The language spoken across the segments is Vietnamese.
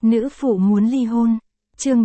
Nữ phụ muốn ly hôn. Chương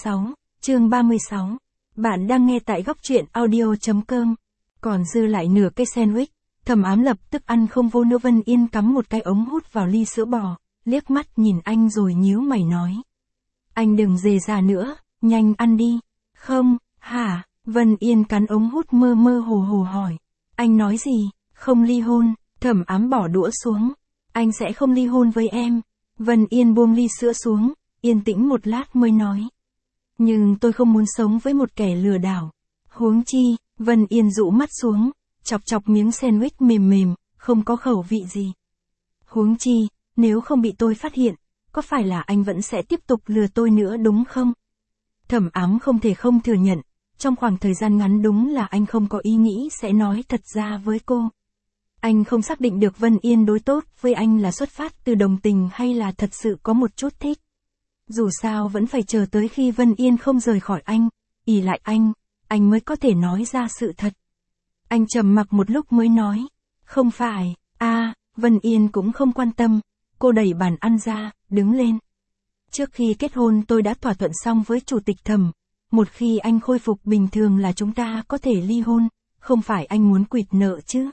36. Bạn đang nghe tại góc truyện audio.com. Còn dư lại nửa cây sandwich, Thẩm Ám lập tức ăn không vô nữa. Vân Yên cắm một cái ống hút vào ly sữa bò, liếc mắt nhìn anh rồi nhíu mày nói. Anh đừng dề ra nữa, nhanh ăn đi. Không, hả? Vân Yên cắn ống hút mơ mơ hồ hồ hỏi. Anh nói gì? Không ly hôn. Thẩm Ám bỏ đũa xuống. Anh sẽ không ly hôn với em. Vân Yên buông ly sữa xuống, yên tĩnh một lát mới nói. Nhưng tôi không muốn sống với một kẻ lừa đảo. Huống chi, Vân Yên rũ mắt xuống, chọc chọc miếng sandwich mềm mềm, không có khẩu vị gì. Huống chi, nếu không bị tôi phát hiện, có phải là anh vẫn sẽ tiếp tục lừa tôi nữa đúng không? Thẩm Ám không thể không thừa nhận, trong khoảng thời gian ngắn đúng là anh không có ý nghĩ sẽ nói thật ra với cô. Anh không xác định được Vân Yên đối tốt với anh là xuất phát từ đồng tình hay là thật sự có một chút thích. Dù sao vẫn phải chờ tới khi Vân Yên không rời khỏi anh, ỷ lại anh mới có thể nói ra sự thật. Anh trầm mặc một lúc mới nói, không phải, Vân Yên cũng không quan tâm, cô đẩy bàn ăn ra, đứng lên. Trước khi kết hôn tôi đã thỏa thuận xong với chủ tịch Thẩm, một khi anh khôi phục bình thường là chúng ta có thể ly hôn, không phải anh muốn quỵt nợ chứ.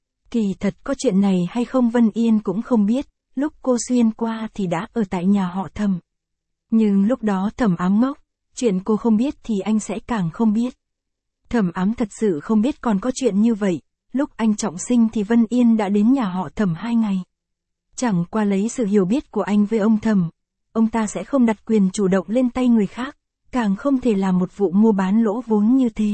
Kỳ thật có chuyện này hay không Vân Yên cũng không biết, lúc cô xuyên qua thì đã ở tại nhà họ Thẩm. Nhưng lúc đó Thẩm Ám ngốc, chuyện cô không biết thì anh sẽ càng không biết. Thẩm Ám thật sự không biết còn có chuyện như vậy, lúc anh trọng sinh thì Vân Yên đã đến nhà họ Thẩm 2 ngày. Chẳng qua lấy sự hiểu biết của anh với ông Thẩm, ông ta sẽ không đặt quyền chủ động lên tay người khác, càng không thể làm một vụ mua bán lỗ vốn như thế.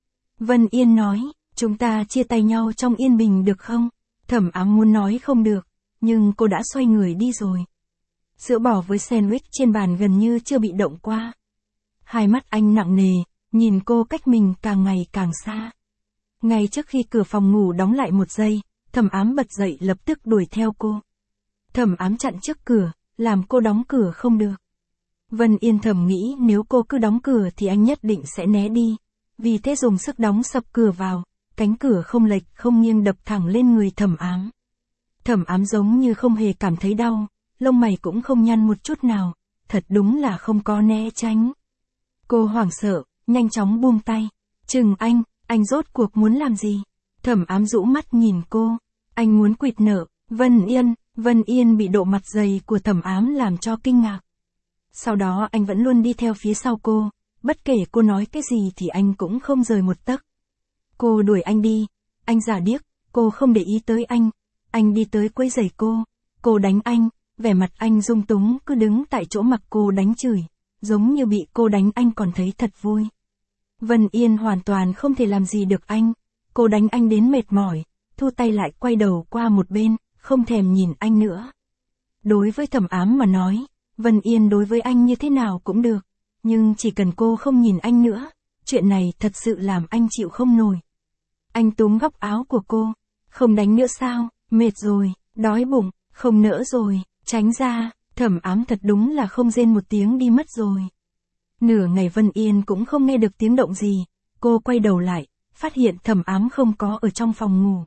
Vân Yên nói, chúng ta chia tay nhau trong yên bình được không? Thẩm Ám muốn nói không được, nhưng cô đã xoay người đi rồi. Sữa bò với sandwich trên bàn gần như chưa bị động qua. Hai mắt anh nặng nề, nhìn cô cách mình càng ngày càng xa. Ngay trước khi cửa phòng ngủ đóng lại một giây, Thẩm Ám bật dậy lập tức đuổi theo cô. Thẩm Ám chặn trước cửa, làm cô đóng cửa không được. Vân Yên thầm nghĩ nếu cô cứ đóng cửa thì anh nhất định sẽ né đi. Vì thế dùng sức đóng sập cửa vào, cánh cửa không lệch không nghiêng đập thẳng lên người Thẩm Ám. Thẩm Ám giống như không hề cảm thấy đau, lông mày cũng không nhăn một chút nào, thật đúng là không có né tránh. Cô hoảng sợ, nhanh chóng buông tay. Chừng anh rốt cuộc muốn làm gì? Thẩm Ám rũ mắt nhìn cô. Anh muốn quỵt nợ. Vân Yên bị độ mặt dày của Thẩm Ám làm cho kinh ngạc. Sau đó anh vẫn luôn đi theo phía sau cô, bất kể cô nói cái gì thì anh cũng không rời một tấc. Cô đuổi anh đi, anh giả điếc, cô không để ý tới anh đi tới quấy rầy cô đánh anh, vẻ mặt anh rung túng cứ đứng tại chỗ mặc cô đánh chửi, giống như bị cô đánh anh còn thấy thật vui. Vân Yên hoàn toàn không thể làm gì được anh, cô đánh anh đến mệt mỏi, thu tay lại quay đầu qua một bên, không thèm nhìn anh nữa. Đối với Thẩm Ám mà nói, Vân Yên đối với anh như thế nào cũng được, nhưng chỉ cần cô không nhìn anh nữa, chuyện này thật sự làm anh chịu không nổi. Anh túm góc áo của cô, không đánh nữa sao, mệt rồi, đói bụng, không nỡ rồi, tránh ra. Thẩm Ám thật đúng là không rên một tiếng đi mất rồi. Nửa ngày Vân Yên cũng không nghe được tiếng động gì, cô quay đầu lại, phát hiện Thẩm Ám không có ở trong phòng ngủ.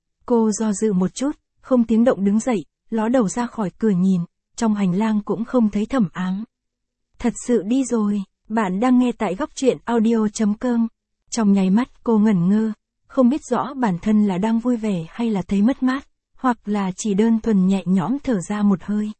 Cô do dự một chút, không tiếng động đứng dậy, ló đầu ra khỏi cửa nhìn, trong hành lang cũng không thấy Thẩm Ám. Thật sự đi rồi, bạn đang nghe tại góc truyện audio.com. Trong nháy mắt cô ngẩn ngơ, không biết rõ bản thân là đang vui vẻ hay là thấy mất mát, hoặc là chỉ đơn thuần nhẹ nhõm thở ra một hơi.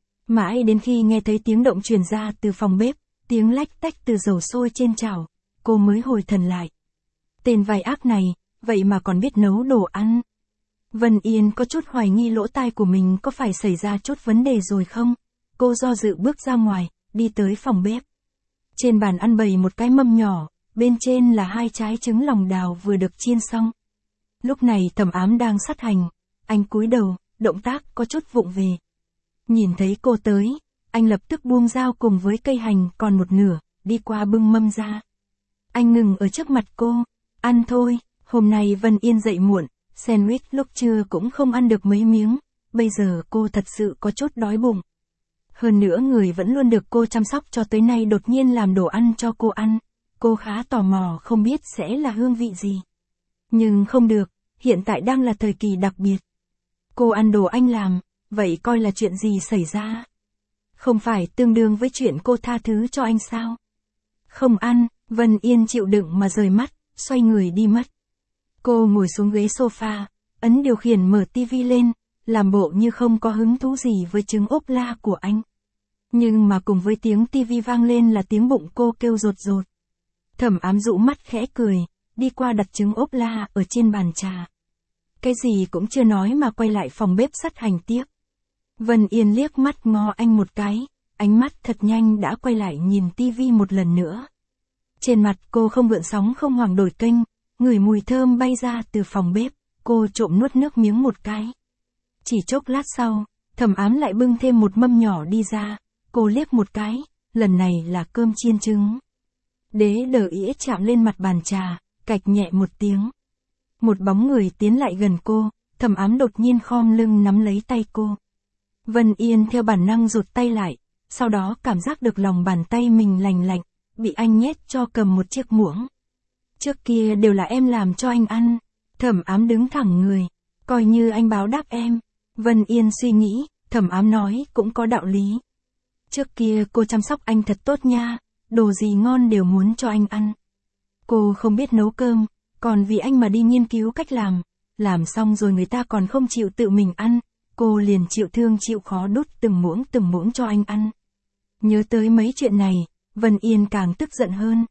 Mãi đến khi nghe thấy tiếng động truyền ra từ phòng bếp, tiếng lách tách từ dầu sôi trên chảo, cô mới hồi thần lại. Tên vai ác này, vậy mà còn biết nấu đồ ăn. Vân Yên có chút hoài nghi lỗ tai của mình có phải xảy ra chút vấn đề rồi không? Cô do dự bước ra ngoài, đi tới phòng bếp. Trên bàn ăn bày một cái mâm nhỏ, bên trên là 2 trái trứng lòng đào vừa được chiên xong. Lúc này Thẩm Ám đang sắt hành, anh cúi đầu, động tác có chút vụng về. Nhìn thấy cô tới, anh lập tức buông dao cùng với cây hành còn một nửa, đi qua bưng mâm ra. Anh ngừng ở trước mặt cô, ăn thôi, hôm nay Vân Yên dậy muộn, sandwich lúc trưa cũng không ăn được mấy miếng, bây giờ cô thật sự có chút đói bụng. Hơn nữa người vẫn luôn được cô chăm sóc cho tới nay đột nhiên làm đồ ăn cho cô ăn, cô khá tò mò không biết sẽ là hương vị gì. Nhưng không được, hiện tại đang là thời kỳ đặc biệt. Cô ăn đồ anh làm, vậy coi là chuyện gì xảy ra? Không phải tương đương với chuyện cô tha thứ cho anh sao? Không ăn, Vân Yên chịu đựng mà rời mắt, xoay người đi mất. Cô ngồi xuống ghế sofa, ấn điều khiển mở tivi lên, làm bộ như không có hứng thú gì với trứng ốp la của anh. Nhưng mà cùng với tiếng tivi vang lên là tiếng bụng cô kêu rột rột. Thẩm Ám rũ mắt khẽ cười, đi qua đặt trứng ốp la ở trên bàn trà. Cái gì cũng chưa nói mà quay lại phòng bếp sắt hành tiếp. Vân Yên liếc mắt ngó anh một cái, ánh mắt thật nhanh đã quay lại nhìn tivi một lần nữa. Trên mặt cô không gợn sóng không hoảng đổi kênh, ngửi mùi thơm bay ra từ phòng bếp, cô trộm nuốt nước miếng một cái. Chỉ chốc lát sau, Thẩm Ám lại bưng thêm một mâm nhỏ đi ra, cô liếc một cái, lần này là cơm chiên trứng. Đế đờ ĩa chạm lên mặt bàn trà, cạch nhẹ một tiếng. Một bóng người tiến lại gần cô, Thẩm Ám đột nhiên khom lưng nắm lấy tay cô. Vân Yên theo bản năng rụt tay lại, sau đó cảm giác được lòng bàn tay mình lành lạnh, bị anh nhét cho cầm một chiếc muỗng. Trước kia đều là em làm cho anh ăn. Thẩm Ám đứng thẳng người, coi như anh báo đáp em. Vân Yên suy nghĩ, Thẩm Ám nói cũng có đạo lý. Trước kia cô chăm sóc anh thật tốt nha, đồ gì ngon đều muốn cho anh ăn. Cô không biết nấu cơm, còn vì anh mà đi nghiên cứu cách làm xong rồi người ta còn không chịu tự mình ăn, cô liền chịu thương chịu khó đút từng muỗng cho anh ăn. Nhớ tới mấy chuyện này, Vân Yên càng tức giận hơn.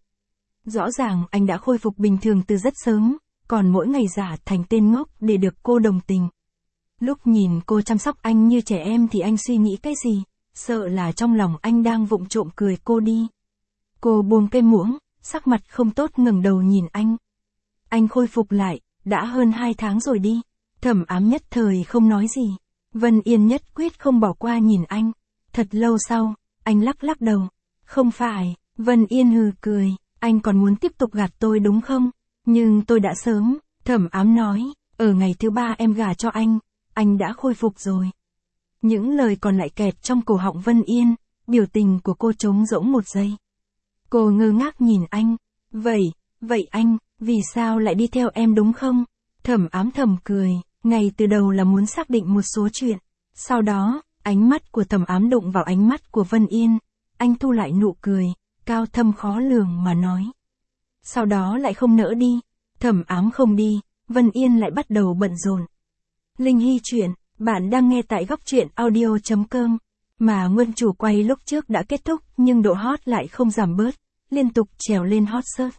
Rõ ràng anh đã khôi phục bình thường từ rất sớm, còn mỗi ngày giả thành tên ngốc để được cô đồng tình. Lúc nhìn cô chăm sóc anh như trẻ em thì anh suy nghĩ cái gì, sợ là trong lòng anh đang vụng trộm cười cô đi. Cô buông cây muỗng, sắc mặt không tốt ngẩng đầu nhìn anh. Anh khôi phục lại, đã hơn 2 tháng rồi đi. Thẩm Ám nhất thời không nói gì. Vân Yên nhất quyết không bỏ qua nhìn anh. Thật lâu sau, anh lắc lắc đầu. Không phải, Vân Yên hừ cười, anh còn muốn tiếp tục gạt tôi đúng không? Nhưng tôi đã sớm, Thẩm Ám nói, ở ngày thứ 3 em gả cho anh đã khôi phục rồi. Những lời còn lại kẹt trong cổ họng Vân Yên, biểu tình của cô trống rỗng một giây. Cô ngơ ngác nhìn anh, vậy anh, vì sao lại đi theo em đúng không? Thẩm Ám thầm cười, ngay từ đầu là muốn xác định một số chuyện. Sau đó, ánh mắt của Thẩm Ám đụng vào ánh mắt của Vân Yên, anh thu lại nụ cười, cao thâm khó lường mà nói. Sau đó lại không nỡ đi, Thẩm Ám không đi, Vân Yên lại bắt đầu bận rộn. Linh Hy chuyện, bạn đang nghe tại góc truyện audio.com. Mà nguyên chủ quay lúc trước đã kết thúc nhưng độ hot lại không giảm bớt, liên tục trèo lên hot search.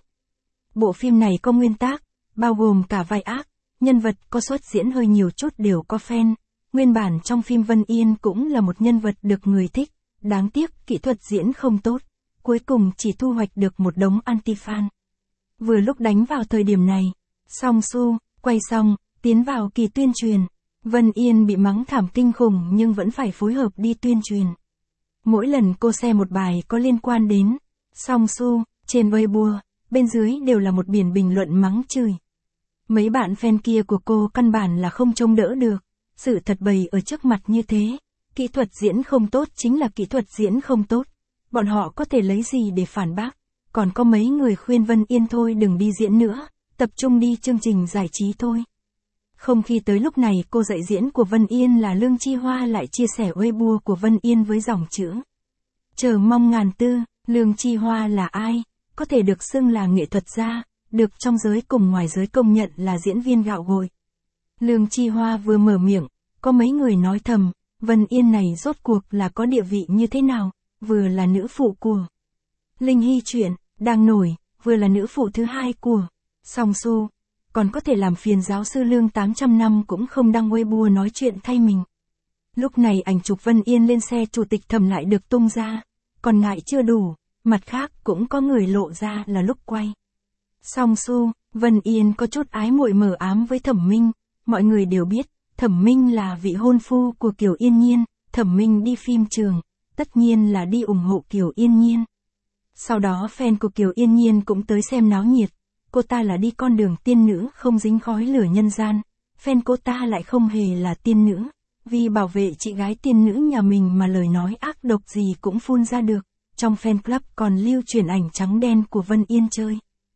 Bộ phim này có nguyên tác, bao gồm cả vai ác, nhân vật có xuất diễn hơi nhiều chút đều có fan. Nguyên bản trong phim Vân Yên cũng là một nhân vật được người thích, đáng tiếc kỹ thuật diễn không tốt, cuối cùng chỉ thu hoạch được một đống anti-fan. Vừa lúc đánh vào thời điểm này, Song Su, quay xong, tiến vào kỳ tuyên truyền. Vân Yên bị mắng thảm kinh khủng nhưng vẫn phải phối hợp đi tuyên truyền. Mỗi lần cô share một bài có liên quan đến Song Su, trên Weibo, bên dưới đều là một biển bình luận mắng chửi. Mấy bạn fan kia của cô căn bản là không trông đỡ được, sự thật bày ở trước mặt như thế. Kỹ thuật diễn không tốt chính là kỹ thuật diễn không tốt, bọn họ có thể lấy gì để phản bác. Còn có mấy người khuyên Vân Yên thôi đừng đi diễn nữa, tập trung đi chương trình giải trí thôi. Không khi tới lúc này cô dạy diễn của Vân Yên là Lương Chi Hoa lại chia sẻ Weibo của Vân Yên với dòng chữ chờ mong ngàn tư. Lương Chi Hoa là ai? Có thể được xưng là nghệ thuật gia, được trong giới cùng ngoài giới công nhận là diễn viên gạo gội. Lương Chi Hoa vừa mở miệng, có mấy người nói thầm, Vân Yên này rốt cuộc là có địa vị như thế nào, vừa là nữ phụ của Linh Hy chuyện, đang nổi, vừa là nữ phụ thứ hai của Song Su, còn có thể làm phiền giáo sư Lương 800 năm cũng không đăng Weibo nói chuyện thay mình. Lúc này ảnh chụp Vân Yên lên xe chủ tịch Thẩm lại được tung ra, còn ngại chưa đủ, mặt khác cũng có người lộ ra là lúc quay. Song Su, Vân Yên có chút ái muội mờ ám với Thẩm Minh, mọi người đều biết, Thẩm Minh là vị hôn phu của Kiều Yên Nhiên, Thẩm Minh đi phim trường, tất nhiên là đi ủng hộ Kiều Yên Nhiên. Sau đó fan của Kiều Yên Nhiên cũng tới xem náo nhiệt, cô ta là đi con đường tiên nữ không dính khói lửa nhân gian, fan cô ta lại không hề là tiên nữ, vì bảo vệ chị gái tiên nữ nhà mình mà lời nói ác độc gì cũng phun ra được, trong fan club còn lưu truyền ảnh trắng đen của Vân Yên chơi.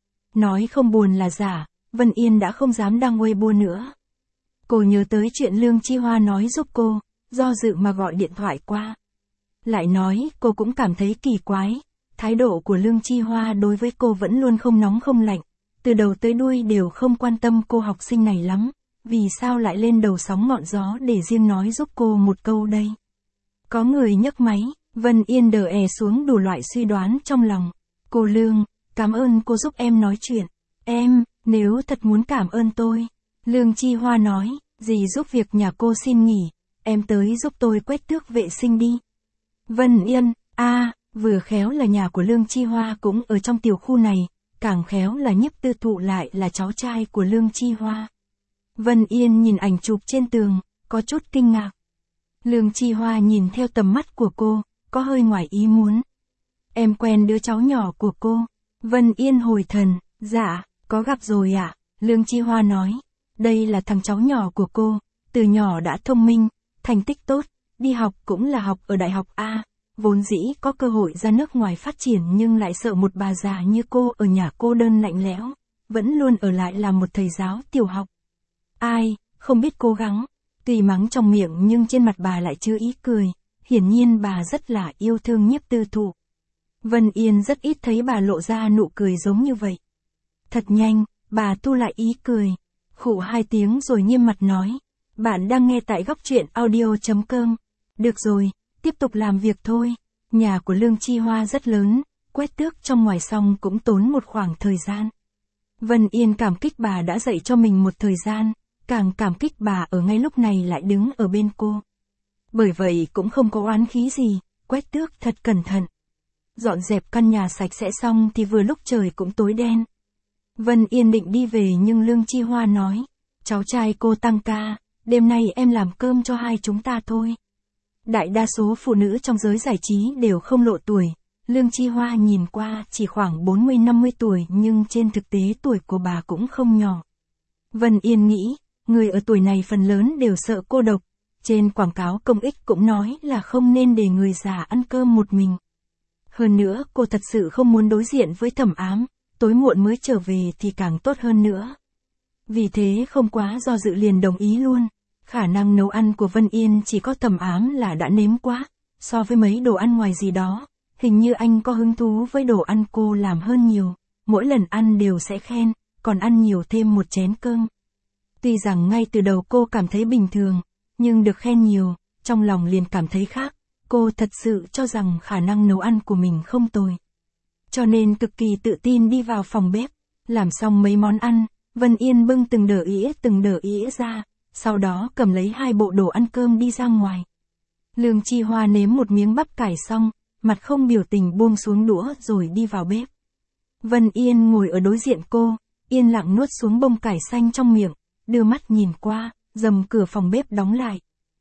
Nói không buồn là giả, Vân Yên đã không dám đăng Weibo nữa. Cô nhớ tới chuyện Lương Chi Hoa nói giúp cô, do dự mà gọi điện thoại qua. Lại nói, cô cũng cảm thấy kỳ quái. Thái độ của Lương Chi Hoa đối với cô vẫn luôn không nóng không lạnh. Từ đầu tới đuôi đều không quan tâm cô học sinh này lắm. Vì sao lại lên đầu sóng ngọn gió để riêng nói giúp cô một câu đây? Có người nhấc máy, Vân Yên đờ è xuống đủ loại suy đoán trong lòng. Cô Lương, cảm ơn cô giúp em nói chuyện. Em, nếu thật muốn cảm ơn tôi. Lương Chi Hoa nói, dì giúp việc nhà cô xin nghỉ. Em tới giúp tôi quét tước vệ sinh đi. Vân Yên, vừa khéo là nhà của Lương Chi Hoa cũng ở trong tiểu khu này. Càng khéo là Nhiếp Tư Thụ lại là cháu trai của Lương Chi Hoa. Vân Yên nhìn ảnh chụp trên tường, có chút kinh ngạc. Lương Chi Hoa nhìn theo tầm mắt của cô, có hơi ngoài ý muốn. Em quen đứa cháu nhỏ của cô. Vân Yên hồi thần, dạ, có gặp rồi ạ. Lương Chi Hoa nói, đây là thằng cháu nhỏ của cô, từ nhỏ đã thông minh, thành tích tốt, đi học cũng là học ở đại học A, vốn dĩ có cơ hội ra nước ngoài phát triển nhưng lại sợ một bà già như cô ở nhà cô đơn lạnh lẽo, vẫn luôn ở lại làm một thầy giáo tiểu học. Ai, không biết cố gắng, tuy mắng trong miệng nhưng trên mặt bà lại chưa ý cười, hiển nhiên bà rất là yêu thương Nhiếp Tư Thụ. Vân Yên rất ít thấy bà lộ ra nụ cười giống như vậy. Thật nhanh, bà tu lại ý cười, khụ 2 tiếng rồi nghiêm mặt nói, bạn đang nghe tại góc truyện audio.com. Được rồi, tiếp tục làm việc thôi. Nhà của Lương Chi Hoa rất lớn, quét tước trong ngoài xong cũng tốn một khoảng thời gian. Vân Yên cảm kích bà đã dạy cho mình một thời gian, càng cảm kích bà ở ngay lúc này lại đứng ở bên cô. Bởi vậy cũng không có oán khí gì, quét tước thật cẩn thận. Dọn dẹp căn nhà sạch sẽ xong thì vừa lúc trời cũng tối đen. Vân Yên định đi về nhưng Lương Chi Hoa nói, cháu trai cô tăng ca, đêm nay em làm cơm cho hai chúng ta thôi. Đại đa số phụ nữ trong giới giải trí đều không lộ tuổi. Lương Chi Hoa nhìn qua chỉ khoảng 40-50 tuổi nhưng trên thực tế tuổi của bà cũng không nhỏ. Vân Yên nghĩ, người ở tuổi này phần lớn đều sợ cô độc. Trên quảng cáo công ích cũng nói là không nên để người già ăn cơm một mình. Hơn nữa cô thật sự không muốn đối diện với Thẩm Ám, tối muộn mới trở về thì càng tốt hơn nữa. Vì thế không quá do dự liền đồng ý luôn. Khả năng nấu ăn của Vân Yên chỉ có Thẩm Ám là đã nếm quá, so với mấy đồ ăn ngoài gì đó, hình như anh có hứng thú với đồ ăn cô làm hơn nhiều, mỗi lần ăn đều sẽ khen, còn ăn nhiều thêm một chén cơm. Tuy rằng ngay từ đầu cô cảm thấy bình thường, nhưng được khen nhiều, trong lòng liền cảm thấy khác, cô thật sự cho rằng khả năng nấu ăn của mình không tồi. Cho nên cực kỳ tự tin đi vào phòng bếp, làm xong mấy món ăn, Vân Yên bưng từng đỡ ĩa ra. Sau đó cầm lấy 2 bộ đồ ăn cơm đi ra ngoài. Lương Chi Hoa nếm một miếng bắp cải xong, mặt không biểu tình buông xuống đũa rồi đi vào bếp. Vân Yên ngồi ở đối diện cô, yên lặng nuốt xuống bông cải xanh trong miệng, đưa mắt nhìn qua, dầm cửa phòng bếp đóng lại.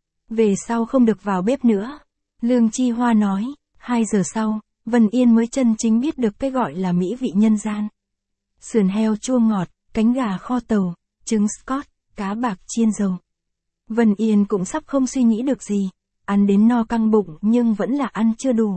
Về sau không được vào bếp nữa. Lương Chi Hoa nói, 2 giờ sau, Vân Yên mới chân chính biết được cái gọi là mỹ vị nhân gian. Sườn heo chua ngọt, cánh gà kho tàu, trứng Scott, cá bạc chiên dầu. Vân Yên cũng sắp không suy nghĩ được gì, ăn đến no căng bụng nhưng vẫn là ăn chưa đủ.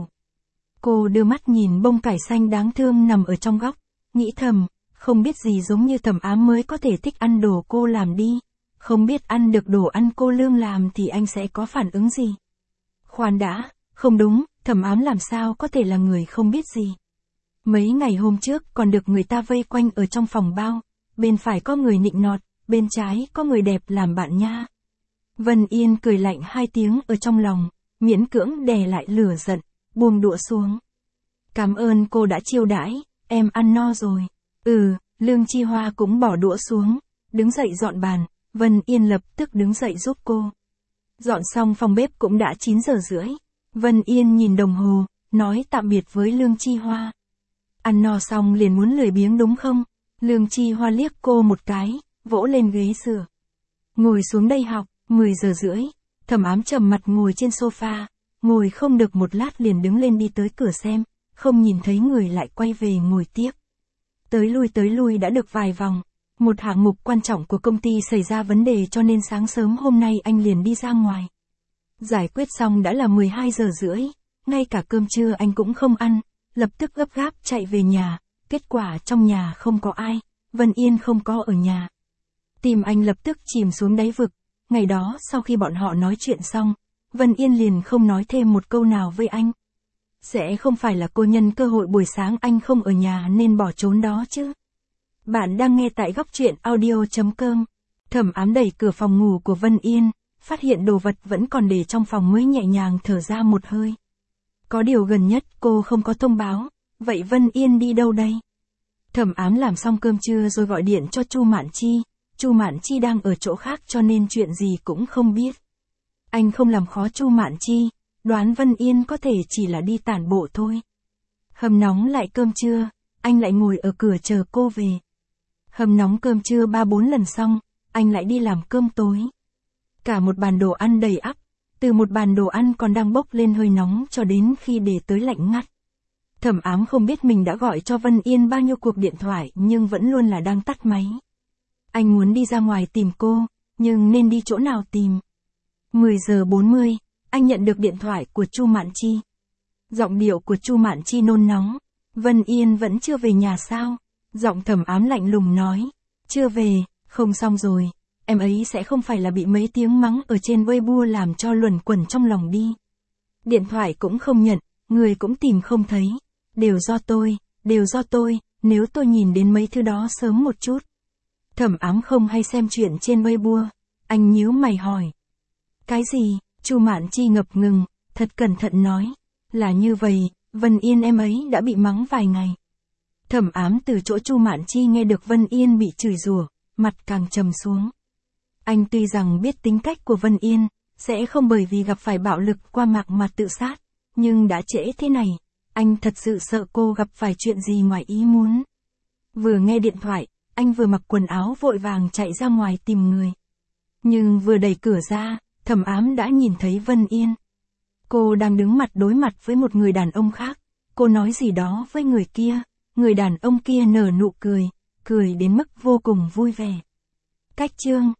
Cô đưa mắt nhìn bông cải xanh đáng thương nằm ở trong góc, nghĩ thầm, không biết gì giống như Thẩm Ám mới có thể thích ăn đồ cô làm đi, không biết ăn được đồ ăn cô Lương làm thì anh sẽ có phản ứng gì. Khoan đã, không đúng, Thẩm Ám làm sao có thể là người không biết gì. Mấy ngày hôm trước còn được người ta vây quanh ở trong phòng bao, bên phải có người nịnh nọt, bên trái có người đẹp làm bạn nha. Vân Yên cười lạnh 2 tiếng ở trong lòng, miễn cưỡng đè lại lửa giận, buông đũa xuống. Cảm ơn cô đã chiêu đãi, em ăn no rồi. Lương Chi Hoa cũng bỏ đũa xuống, đứng dậy dọn bàn, Vân Yên lập tức đứng dậy giúp cô. Dọn xong phòng bếp cũng đã 9 giờ rưỡi. Vân Yên nhìn đồng hồ, nói tạm biệt với Lương Chi Hoa. Ăn no xong liền muốn lười biếng đúng không? Lương Chi Hoa liếc cô một cái, vỗ lên ghế sửa. Ngồi xuống đây học, 10 giờ rưỡi. Thẩm Ám trầm mặt ngồi trên sofa, ngồi không được một lát liền đứng lên đi tới cửa xem, không nhìn thấy người lại quay về ngồi tiếp. Tới lui đã được vài vòng. Một hạng mục quan trọng của công ty xảy ra vấn đề cho nên sáng sớm hôm nay anh liền đi ra ngoài. Giải quyết xong đã là 12 giờ rưỡi, ngay cả cơm trưa anh cũng không ăn, lập tức gấp gáp chạy về nhà, kết quả trong nhà không có ai, Vân Yên không có ở nhà. Tim anh lập tức chìm xuống đáy vực, ngày đó sau khi bọn họ nói chuyện xong, Vân Yên liền không nói thêm một câu nào với anh. Sẽ không phải là cô nhân cơ hội buổi sáng anh không ở nhà nên bỏ trốn đó chứ. Bạn đang nghe tại góc truyện audio.com. Thẩm Ám đẩy cửa phòng ngủ của Vân Yên, phát hiện đồ vật vẫn còn để trong phòng mới nhẹ nhàng thở ra một hơi. Có điều gần nhất cô không có thông báo, vậy Vân Yên đi đâu đây? Thẩm Ám làm xong cơm trưa rồi gọi điện cho Chu Mạn Chi. Chu Mạn Chi đang ở chỗ khác cho nên chuyện gì cũng không biết. Anh không làm khó Chu Mạn Chi, đoán Vân Yên có thể chỉ là đi tản bộ thôi. Hầm nóng lại cơm trưa, anh lại ngồi ở cửa chờ cô về. Hầm nóng cơm trưa 3-4 lần xong, anh lại đi làm cơm tối. Cả một bàn đồ ăn đầy ắp, từ một bàn đồ ăn còn đang bốc lên hơi nóng cho đến khi để tới lạnh ngắt. Thẩm Ám không biết mình đã gọi cho Vân Yên bao nhiêu cuộc điện thoại nhưng vẫn luôn là đang tắt máy. Anh muốn đi ra ngoài tìm cô, nhưng nên đi chỗ nào tìm? 10 giờ 40, anh nhận được điện thoại của Chu Mạn Chi. Giọng điệu của Chu Mạn Chi nôn nóng. Vân Yên vẫn chưa về nhà sao? Giọng Thẩm Ám lạnh lùng nói. Chưa về, không xong rồi. Em ấy sẽ không phải là bị mấy tiếng mắng ở trên Weibo làm cho luẩn quẩn trong lòng đi. Điện thoại cũng không nhận, người cũng tìm không thấy. Đều do tôi, nếu tôi nhìn đến mấy thứ đó sớm một chút. Thẩm Ám không hay xem chuyện trên Weibo. Anh nhíu mày hỏi. Cái gì? Chu Mạn Chi ngập ngừng, thật cẩn thận nói. Là như vậy, Vân Yên em ấy đã bị mắng vài ngày. Thẩm Ám từ chỗ Chu Mạn Chi nghe được Vân Yên bị chửi rủa, mặt càng trầm xuống. Anh tuy rằng biết tính cách của Vân Yên, sẽ không bởi vì gặp phải bạo lực qua mạng mà tự sát, nhưng đã trễ thế này, anh thật sự sợ cô gặp phải chuyện gì ngoài ý muốn. Vừa nghe điện thoại, anh vừa mặc quần áo vội vàng chạy ra ngoài tìm người. Nhưng vừa đẩy cửa ra, Thẩm Ám đã nhìn thấy Vân Yên. Cô đang đứng mặt đối mặt với một người đàn ông khác, cô nói gì đó với người kia, người đàn ông kia nở nụ cười, cười đến mức vô cùng vui vẻ. Cách chương